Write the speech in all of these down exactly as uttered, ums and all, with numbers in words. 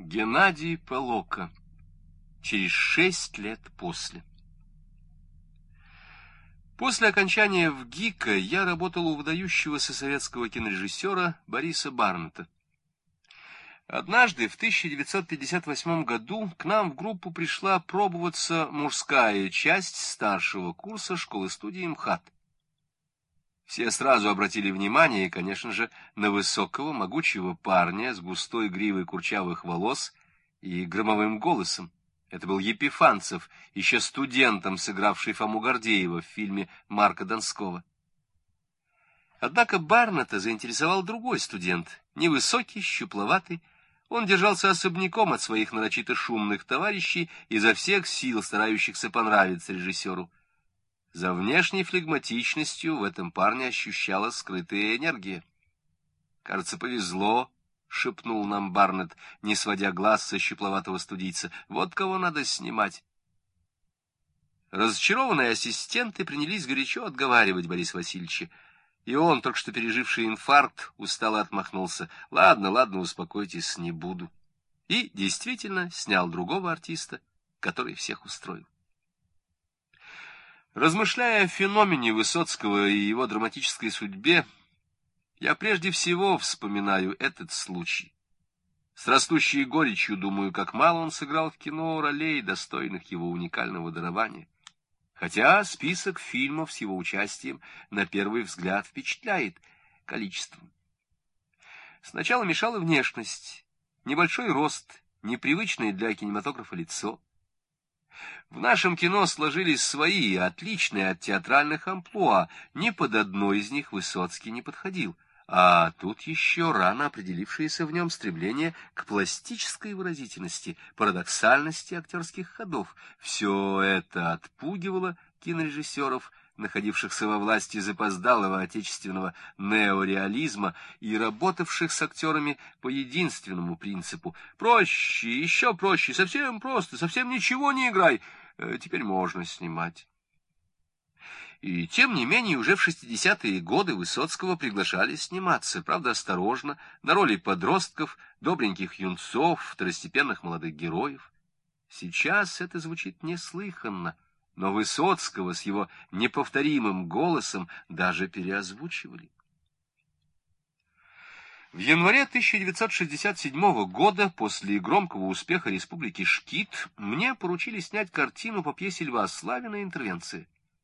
Геннадий Полока. Через шесть лет после. После окончания ВГИКа я работал у выдающегося советского кинорежиссера Бориса Барнета. Однажды, в тысяча девятьсот пятьдесят восьмом году, к нам в группу пришла пробоваться мужская часть старшего курса школы-студии МХАТ. Все сразу обратили внимание, конечно же, на высокого, могучего парня с густой гривой курчавых волос и громовым голосом. Это был Епифанцев, еще студентом, сыгравший Фому Гордеева в фильме Марка Донского. Однако Барнета заинтересовал другой студент, невысокий, щупловатый. Он держался особняком от своих нарочито шумных товарищей, изо всех сил старающихся понравиться режиссеру. За внешней флегматичностью в этом парне ощущалась скрытая энергия. «Кажется, повезло», — шепнул нам Барнет, не сводя глаз со щупловатого студийца. «Вот кого надо снимать». Разочарованные ассистенты принялись горячо отговаривать Бориса Васильевича, и он, только что переживший инфаркт, устало отмахнулся. «Ладно, ладно, успокойтесь, не буду». И действительно снял другого артиста, который всех устроил. Размышляя о феномене Высоцкого и его драматической судьбе, я прежде всего вспоминаю этот случай. С растущей горечью думаю, как мало он сыграл в кино ролей, достойных его уникального дарования. Хотя список фильмов с его участием на первый взгляд впечатляет количеством. Сначала мешала внешность, небольшой рост, непривычное для кинематографа лицо. В нашем кино сложились свои, отличные от театральных амплуа, ни под одно из них Высоцкий не подходил, а тут еще рано определившееся в нем стремление к пластической выразительности, парадоксальности актерских ходов. Все это отпугивало кинорежиссеров, находившихся во власти запоздалого отечественного неореализма и работавших с актерами по единственному принципу: проще, еще проще, совсем просто, совсем ничего не играй, теперь можно снимать. И тем не менее уже в шестидесятые годы Высоцкого приглашали сниматься, правда осторожно, на роли подростков, добреньких юнцов, второстепенных молодых героев. Сейчас это звучит неслыханно, но Высоцкого с его неповторимым голосом даже переозвучивали. В январе тысяча девятьсот шестьдесят седьмого года, после громкого успеха «Республики Шкит», мне поручили снять картину по пьесе Льва Славина «Интервенция».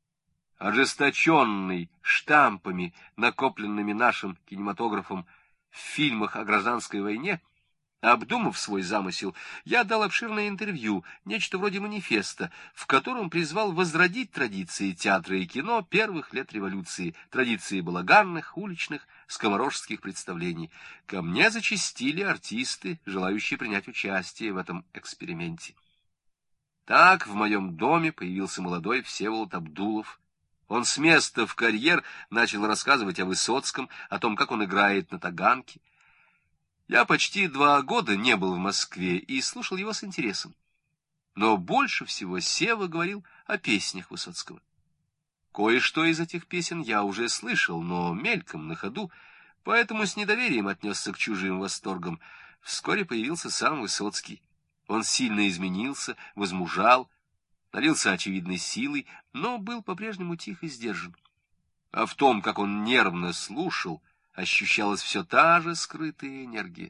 Ожесточенный штампами, накопленными нашим кинематографом в фильмах о гражданской войне, обдумав свой замысел, я дал обширное интервью, нечто вроде манифеста, в котором призвал возродить традиции театра и кино первых лет революции, традиции балаганных, уличных, скоморожских представлений. Ко мне зачастили артисты, желающие принять участие в этом эксперименте. Так в моем доме появился молодой Всеволод Абдулов. Он с места в карьер начал рассказывать о Высоцком, о том, как он играет на таганке. Я почти два года не был в Москве и слушал его с интересом. Но больше всего Сева говорил о песнях Высоцкого. Кое-что из этих песен я уже слышал, но мельком, на ходу, поэтому с недоверием отнесся к чужим восторгам. Вскоре появился сам Высоцкий. Он сильно изменился, возмужал, налился очевидной силой, но был по-прежнему тих и сдержан. А в том, как он нервно слушал, ощущалась все та же скрытая энергия.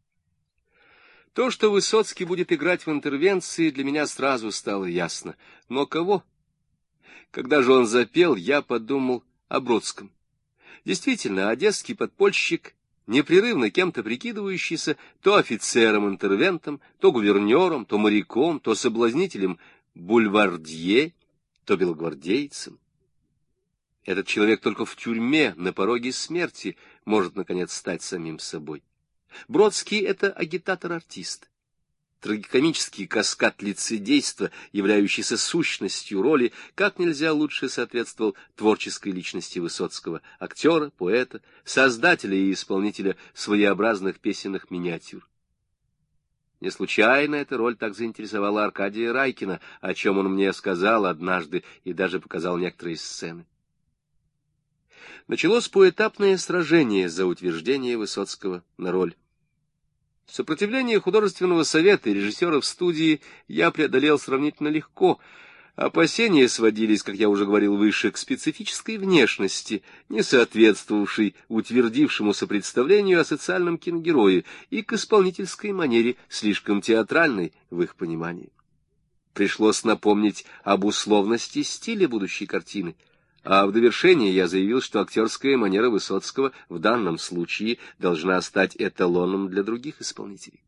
То, что Высоцкий будет играть в «Интервенции», для меня сразу стало ясно. Но кого? Когда же он запел, я подумал о Бродском. Действительно, одесский подпольщик, непрерывно кем-то прикидывающийся, то офицером-интервентом, то гувернером, то моряком, то соблазнителем бульвардье, то белогвардейцем. Этот человек только в тюрьме, на пороге смерти, может, наконец, стать самим собой. Бродский — это агитатор-артист. Трагикомический каскад лицедейства, являющийся сущностью роли, как нельзя лучше соответствовал творческой личности Высоцкого, актера, поэта, создателя и исполнителя своеобразных песенных миниатюр. Не случайно эта роль так заинтересовала Аркадия Райкина, о чем он мне сказал однажды и даже показал некоторые сцены. Началось поэтапное сражение за утверждение Высоцкого на роль. Сопротивление художественного совета и режиссеров студии я преодолел сравнительно легко. Опасения сводились, как я уже говорил выше, к специфической внешности, не соответствовавшей утвердившемуся представлению о социальном киногерое, и к исполнительской манере, слишком театральной в их понимании. Пришлось напомнить об условности стиля будущей картины, а в довершение я заявил, что актерская манера Высоцкого в данном случае должна стать эталоном для других исполнителей.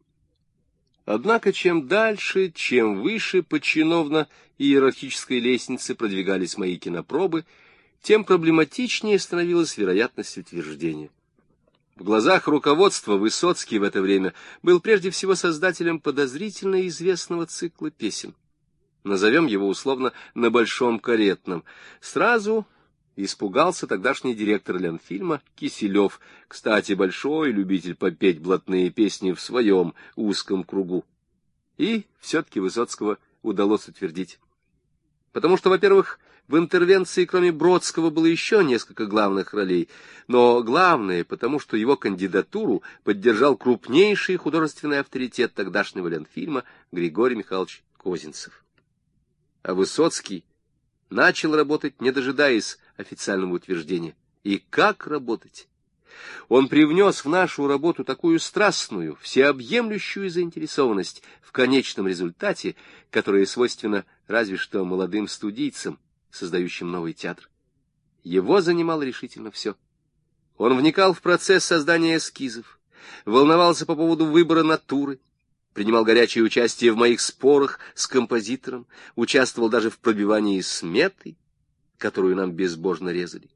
Однако чем дальше, чем выше по чиновно-иерархической лестнице продвигались мои кинопробы, тем проблематичнее становилась вероятность утверждения. В глазах руководства Высоцкий в это время был прежде всего создателем подозрительно известного цикла песен. Назовем его условно «На большом каретном». Сразу испугался тогдашний директор Ленфильма Киселев, кстати, большой любитель попеть блатные песни в своем узком кругу. И все-таки Высоцкого удалось утвердить. Потому что, во-первых, в интервенции, кроме Бродского, было еще несколько главных ролей, но главное, потому что его кандидатуру поддержал крупнейший художественный авторитет тогдашнего Ленфильма Григорий Михайлович Козинцев. А Высоцкий начал работать, не дожидаясь официального утверждения. И как работать? Он привнес в нашу работу такую страстную, всеобъемлющую заинтересованность в конечном результате, которая свойственна разве что молодым студийцам, создающим новый театр. Его занимало решительно все. Он вникал в процесс создания эскизов, волновался по поводу выбора натуры, принимал горячее участие в моих спорах с композитором, участвовал даже в пробивании сметы, которую нам безбожно резали.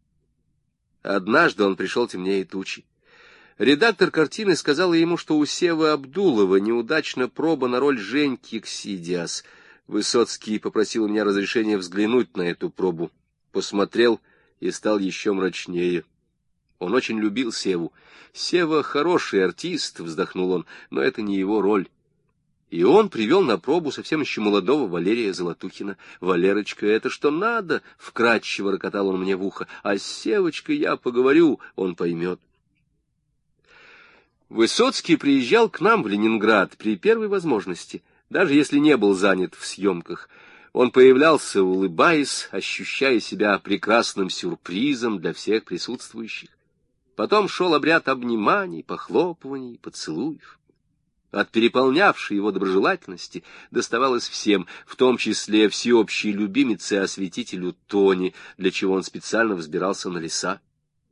Однажды он пришел темнее тучи. Редактор картины сказала ему, что у Севы Абдулова неудачна проба на роль Женьки Ксидиас. Высоцкий попросил у меня разрешения взглянуть на эту пробу. Посмотрел и стал еще мрачнее. Он очень любил Севу. «Сева хороший артист», — вздохнул он, — «но это не его роль». И он привел на пробу совсем еще молодого Валерия Золотухина. «Валерочка, это что надо?» — вкратчиво рокотал он мне в ухо. «А с Севочкой я поговорю, он поймет». Высоцкий приезжал к нам в Ленинград при первой возможности, даже если не был занят в съемках. Он появлялся, улыбаясь, ощущая себя прекрасным сюрпризом для всех присутствующих. Потом шел обряд обниманий, похлопываний, поцелуев. От переполнявшей его доброжелательности доставалось всем, в том числе всеобщей любимице осветителю Тони, для чего он специально взбирался на леса.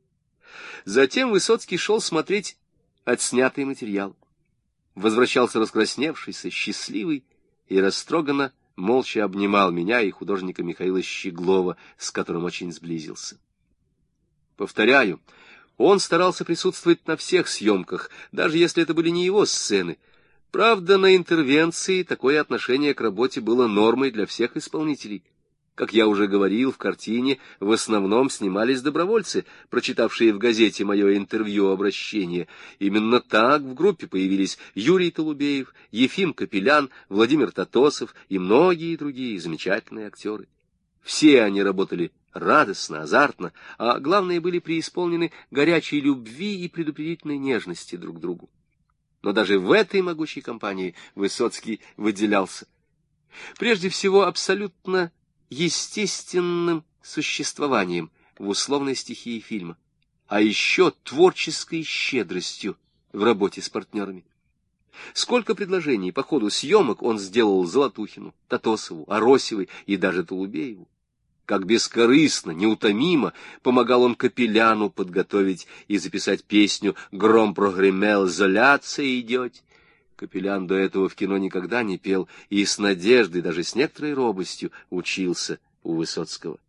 Затем Высоцкий шел смотреть отснятый материал. Возвращался раскрасневшийся, счастливый, и растроганно молча обнимал меня и художника Михаила Щеглова, с которым очень сблизился. Повторяю, он старался присутствовать на всех съемках, даже если это были не его сцены. Правда, на интервенции такое отношение к работе было нормой для всех исполнителей. Как я уже говорил, в картине в основном снимались добровольцы, прочитавшие в газете мое интервью-обращение. Именно так в группе появились Юрий Толубеев, Ефим Капелян, Владимир Татосов и многие другие замечательные актеры. Все они работали радостно, азартно, а главное, были преисполнены горячей любви и предупредительной нежности друг к другу. Но даже в этой могучей компании Высоцкий выделялся. Прежде всего, абсолютно естественным существованием в условной стихии фильма, а еще творческой щедростью в работе с партнерами. Сколько предложений по ходу съемок он сделал Золотухину, Татосову, Аросевой и даже Толубееву. Как бескорыстно, неутомимо помогал он Капеляну подготовить и записать песню «Гром прогремел, золяться идет». Капелян до этого в кино никогда не пел и с надеждой, даже с некоторой робостью, учился у Высоцкого.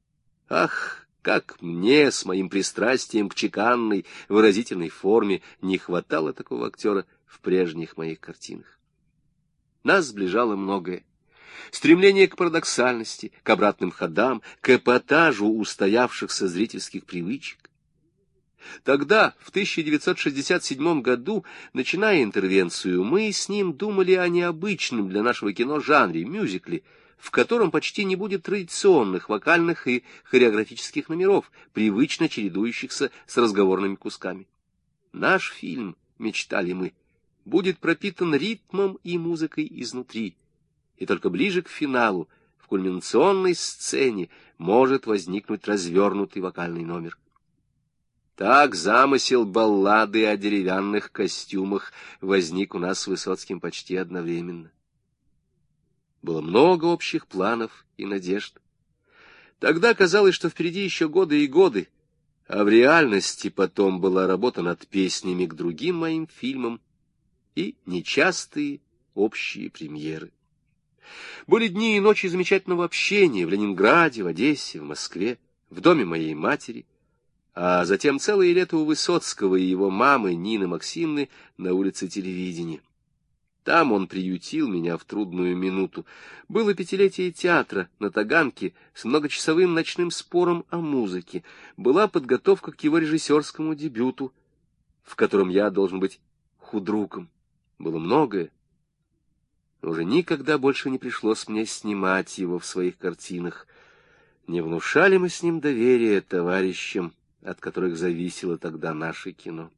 Ах, как мне, с моим пристрастием к чеканной, выразительной форме, не хватало такого актера в прежних моих картинах. Нас сближало многое. Стремление к парадоксальности, к обратным ходам, к эпатажу устоявшихся зрительских привычек. Тогда, в тысяча девятьсот шестьдесят седьмом году, начиная интервенцию, мы с ним думали о необычном для нашего кино жанре, мюзикле, в котором почти не будет традиционных вокальных и хореографических номеров, привычно чередующихся с разговорными кусками. Наш фильм, мечтали мы, будет пропитан ритмом и музыкой изнутри, и только ближе к финалу, в кульминационной сцене, может возникнуть развернутый вокальный номер. Так замысел баллады о деревянных костюмах возник у нас с Высоцким почти одновременно. Было много общих планов и надежд. Тогда казалось, что впереди еще годы и годы, а в реальности потом была работа над песнями к другим моим фильмам и нечастые общие премьеры. Были дни и ночи замечательного общения в Ленинграде, в Одессе, в Москве, в доме моей матери, а затем целое лето у Высоцкого и его мамы Нины Максимны на улице Телевидения. Там он приютил меня в трудную минуту. Было пятилетие театра на Таганке с многочасовым ночным спором о музыке. Была подготовка к его режиссерскому дебюту, в котором я должен быть худруком. Было многое. Но уже никогда больше не пришлось мне снимать его в своих картинах. Не внушали мы с ним доверия товарищам, от которых зависело тогда наше кино.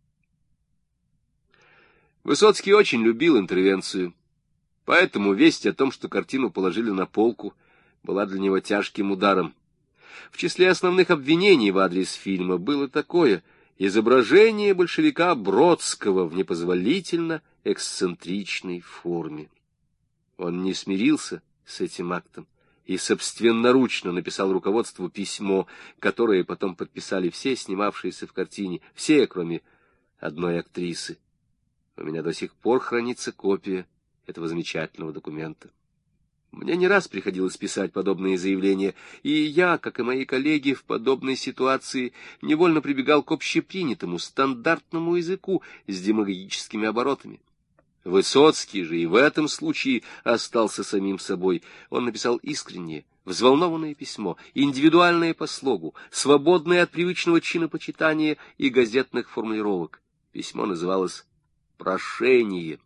Высоцкий очень любил интервенцию, поэтому весть о том, что картину положили на полку, была для него тяжким ударом. В числе основных обвинений в адрес фильма было такое: изображение большевика Бродского в непозволительно эксцентричной форме. Он не смирился с этим актом и собственноручно написал руководству письмо, которое потом подписали все снимавшиеся в картине, все, кроме одной актрисы. У меня до сих пор хранится копия этого замечательного документа. Мне не раз приходилось писать подобные заявления, и я, как и мои коллеги, в подобной ситуации невольно прибегал к общепринятому, стандартному языку с демагогическими оборотами. Высоцкий же и в этом случае остался самим собой. Он написал искреннее, взволнованное письмо, индивидуальное по слогу, свободное от привычного чинопочитания и газетных формулировок. Письмо называлось «Прошение».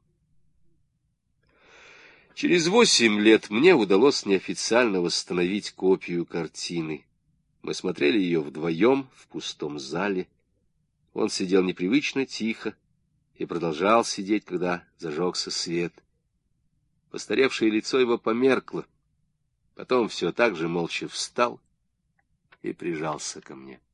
Через восемь лет мне удалось неофициально восстановить копию картины. Мы смотрели ее вдвоем в пустом зале. Он сидел непривычно тихо и продолжал сидеть, когда зажегся свет. Постаревшее лицо его померкло. Потом все так же молча встал и прижался ко мне.